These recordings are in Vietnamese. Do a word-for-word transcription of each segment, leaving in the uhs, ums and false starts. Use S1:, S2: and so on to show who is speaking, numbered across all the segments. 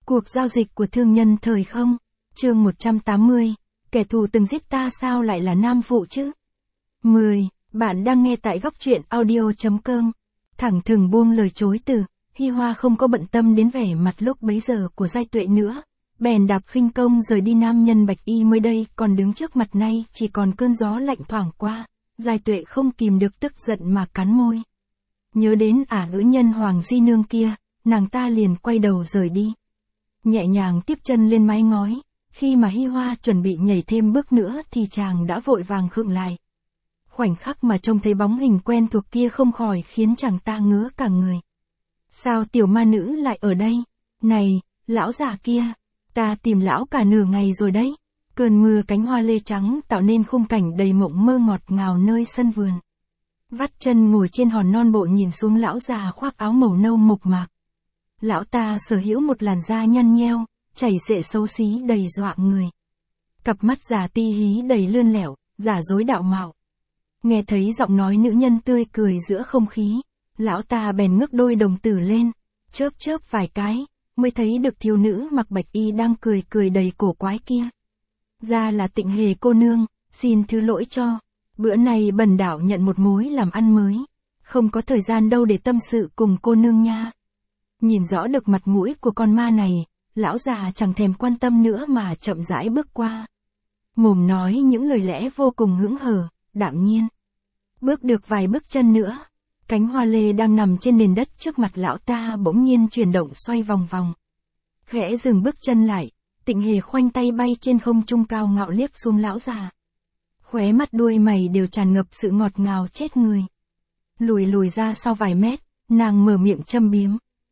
S1: Cuộc giao dịch của thương nhân thời không, chương một trăm tám mươi, kẻ thù từng giết ta sao lại là nam phụ chứ? mười. Bạn đang nghe tại góc truyện audio.com. Thẳng thừng buông lời chối từ, Hi Hoa không có bận tâm đến vẻ mặt lúc bấy giờ của Giai Tuệ nữa. Bèn đạp khinh công rời đi. Nam nhân bạch y mới đây còn đứng trước mặt nay chỉ còn cơn gió lạnh thoảng qua. Giai Tuệ không kìm được tức giận mà cắn môi. Nhớ đến ả nữ nhân Hoàng Di Nương kia, nàng ta liền quay đầu rời đi. Nhẹ nhàng tiếp chân lên mái ngói, khi mà Hi Hoa chuẩn bị nhảy thêm bước nữa thì chàng đã vội vàng khựng lại. Khoảnh khắc mà trông thấy bóng hình quen thuộc kia không khỏi khiến chàng ta ngứa cả người. Sao tiểu ma nữ lại ở đây? Này, lão già kia, ta tìm lão cả nửa ngày rồi đấy. Cơn mưa cánh hoa lê trắng tạo nên khung cảnh đầy mộng mơ ngọt ngào nơi sân vườn. Vắt chân ngồi trên hòn non bộ nhìn xuống lão già khoác áo màu nâu mộc mạc. Lão ta sở hữu một làn da nhăn nheo, chảy xệ xấu xí đầy dọa người. Cặp mắt già ti hí đầy lươn lẻo, giả dối đạo mạo. Nghe thấy giọng nói nữ nhân tươi cười giữa không khí, lão ta bèn ngước đôi đồng tử lên, chớp chớp vài cái, mới thấy được thiếu nữ mặc bạch y đang cười cười đầy cổ quái kia. Ra là Tịnh Hề cô nương, xin thứ lỗi cho. Bữa này bần đạo nhận một mối làm ăn mới, không có thời gian đâu để tâm sự cùng cô nương nha. Nhìn rõ được mặt mũi của con ma này, lão già chẳng thèm quan tâm nữa mà chậm rãi bước qua. Mồm nói những lời lẽ vô cùng hững hờ, đạm nhiên. Bước được vài bước chân nữa, cánh hoa lê đang nằm trên nền đất trước mặt lão ta bỗng nhiên chuyển động xoay vòng vòng. Khẽ dừng bước chân lại, Tịnh Hề khoanh tay bay trên không trung cao ngạo liếc xuống lão già. Khóe mắt đuôi mày đều tràn ngập sự ngọt ngào chết người. Lùi lùi ra sau vài mét, nàng mở miệng châm biếm.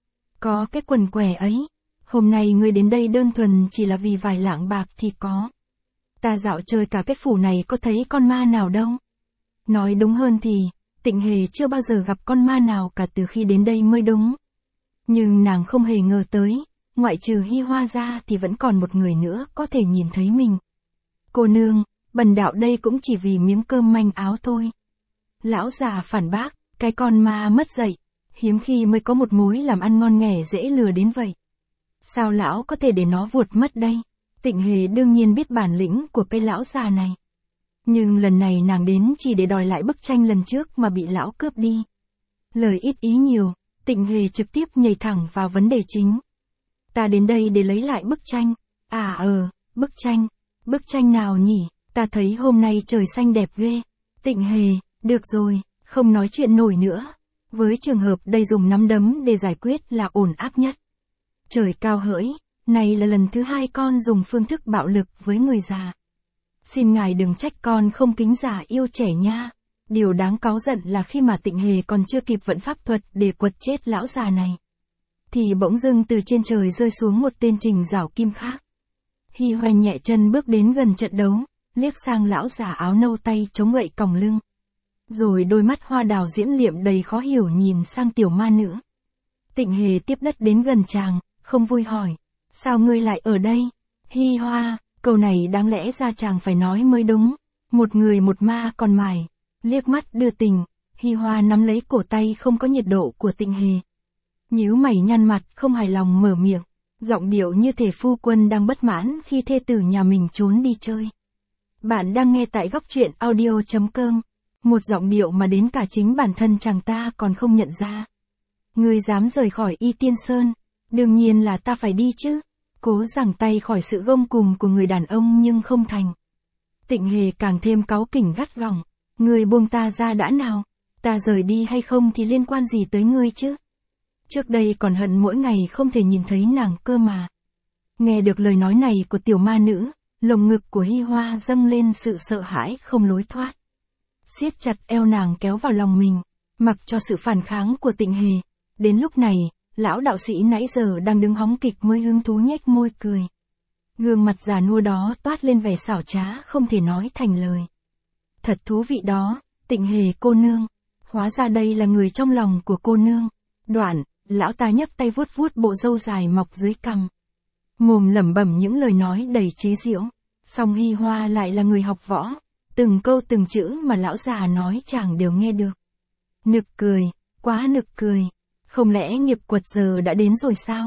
S1: Có cái quần què ấy, hôm nay ngươi đến đây đơn thuần chỉ là vì vài lạng bạc thì có. Ta dạo chơi cả cái phủ này có thấy con ma nào đâu. Nói đúng hơn thì, Tịnh Hề chưa bao giờ gặp con ma nào cả từ khi đến đây mới đúng. Nhưng nàng không hề ngờ tới, ngoại trừ Hi Hoa ra thì vẫn còn một người nữa có thể nhìn thấy mình. Cô nương, bần đạo đây cũng chỉ vì miếng cơm manh áo thôi. Lão già phản bác, cái con ma mất dạy, hiếm khi mới có một mối làm ăn ngon nghẻ dễ lừa đến vậy. Sao lão có thể để nó vuột mất đây? Tịnh Hề đương nhiên biết bản lĩnh của cái lão già này. Nhưng lần này nàng đến chỉ để đòi lại bức tranh lần trước mà bị lão cướp đi. Lời ít ý nhiều, Tịnh Hề trực tiếp nhảy thẳng vào vấn đề chính. Ta đến đây để lấy lại bức tranh. À ờ, bức tranh. Bức tranh nào nhỉ? Ta thấy hôm nay trời xanh đẹp ghê. Tịnh Hề, được rồi, không nói chuyện nổi nữa. Với trường hợp đây dùng nắm đấm để giải quyết là ổn áp nhất. Trời cao hỡi, này là lần thứ hai con dùng phương thức bạo lực với người già. Xin ngài đừng trách con không kính già yêu trẻ nha. Điều đáng cáu giận là khi mà Tịnh Hề còn chưa kịp vận pháp thuật để quật chết lão già này, thì bỗng dưng từ trên trời rơi xuống một tên trình rảo kim khác. Hi Hoa nhẹ chân bước đến gần trận đấu, liếc sang lão già áo nâu tay chống gậy còng lưng. Rồi đôi mắt hoa đào diễm liệm đầy khó hiểu nhìn sang tiểu ma nữ. Tịnh Hề tiếp đất đến gần chàng, không vui hỏi. Sao ngươi lại ở đây? Hi Hoa, câu này đáng lẽ ra chàng phải nói mới đúng. Một người một ma còn mài. Liếc mắt đưa tình, Hi Hoa nắm lấy cổ tay không có nhiệt độ của Tịnh Hề. Nhíu mày nhăn mặt không hài lòng mở miệng. Giọng điệu như thể phu quân đang bất mãn khi thê tử nhà mình trốn đi chơi. Bạn đang nghe tại góc truyện audio.com. Một giọng điệu mà đến cả chính bản thân chàng ta còn không nhận ra. Ngươi dám rời khỏi Y Tiên Sơn, đương nhiên là ta phải đi chứ. Cố giằng tay khỏi sự gông cùm của người đàn ông nhưng không thành. Tịnh Hề càng thêm cáu kỉnh gắt gỏng. Ngươi buông ta ra đã nào, ta rời đi hay không thì liên quan gì tới ngươi chứ. Trước đây còn hận mỗi ngày không thể nhìn thấy nàng cơ mà. Nghe được lời nói này của tiểu ma nữ, lồng ngực của Hi Hoa dâng lên sự sợ hãi không lối thoát. Siết chặt eo nàng kéo vào lòng mình, mặc cho sự phản kháng của Tịnh Hề. Đến lúc này, lão đạo sĩ nãy giờ đang đứng hóng kịch mới hứng thú nhếch môi cười. Gương mặt già nua đó toát lên vẻ xảo trá không thể nói thành lời. Thật thú vị đó, Tịnh Hề cô nương. Hóa ra đây là người trong lòng của cô nương. Đoạn, lão ta nhấc tay vuốt vuốt bộ râu dài mọc dưới cằm. Mồm lẩm bẩm những lời nói đầy chế giễu. Song Hi Hoa lại là người học võ. Từng câu từng chữ mà lão già nói chàng đều nghe được. Nực cười, quá nực cười. Không lẽ nghiệp quật giờ đã đến rồi sao?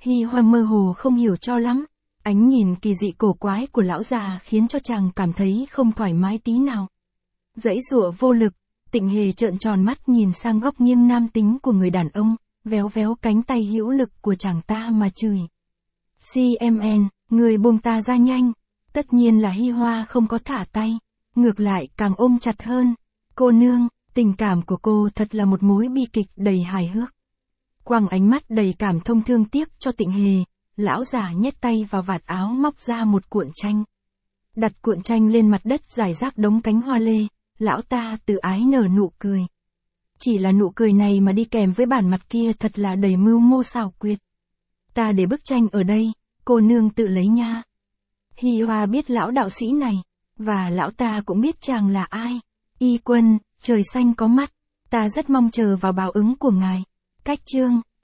S1: Hi Hoa mơ hồ không hiểu cho lắm, ánh nhìn kỳ dị cổ quái của lão già khiến cho chàng cảm thấy không thoải mái tí nào. Dãy giụa vô lực, Tịnh Hề trợn tròn mắt nhìn sang góc nghiêng nam tính của người đàn ông, véo véo cánh tay hữu lực của chàng ta mà chửi. xê em en, người buông ta ra nhanh. Tất nhiên là Hi Hoa không có thả tay, ngược lại càng ôm chặt hơn. Cô nương, tình cảm của cô thật là một mối bi kịch đầy hài hước. Quăng ánh mắt đầy cảm thông thương tiếc cho Tịnh Hề, lão già nhét tay vào vạt áo móc ra một cuộn tranh. Đặt cuộn tranh lên mặt đất rải rác đống cánh hoa lê, lão ta tự ái nở nụ cười. Chỉ là nụ cười này mà đi kèm với bản mặt kia thật là đầy mưu mô xảo quyệt. Ta để bức tranh ở đây, cô nương tự lấy nha. Hi Hoa biết lão đạo sĩ này, và lão ta cũng biết chàng là ai. Y Quân, trời xanh có mắt, ta rất mong chờ vào báo ứng của ngài. Cách chương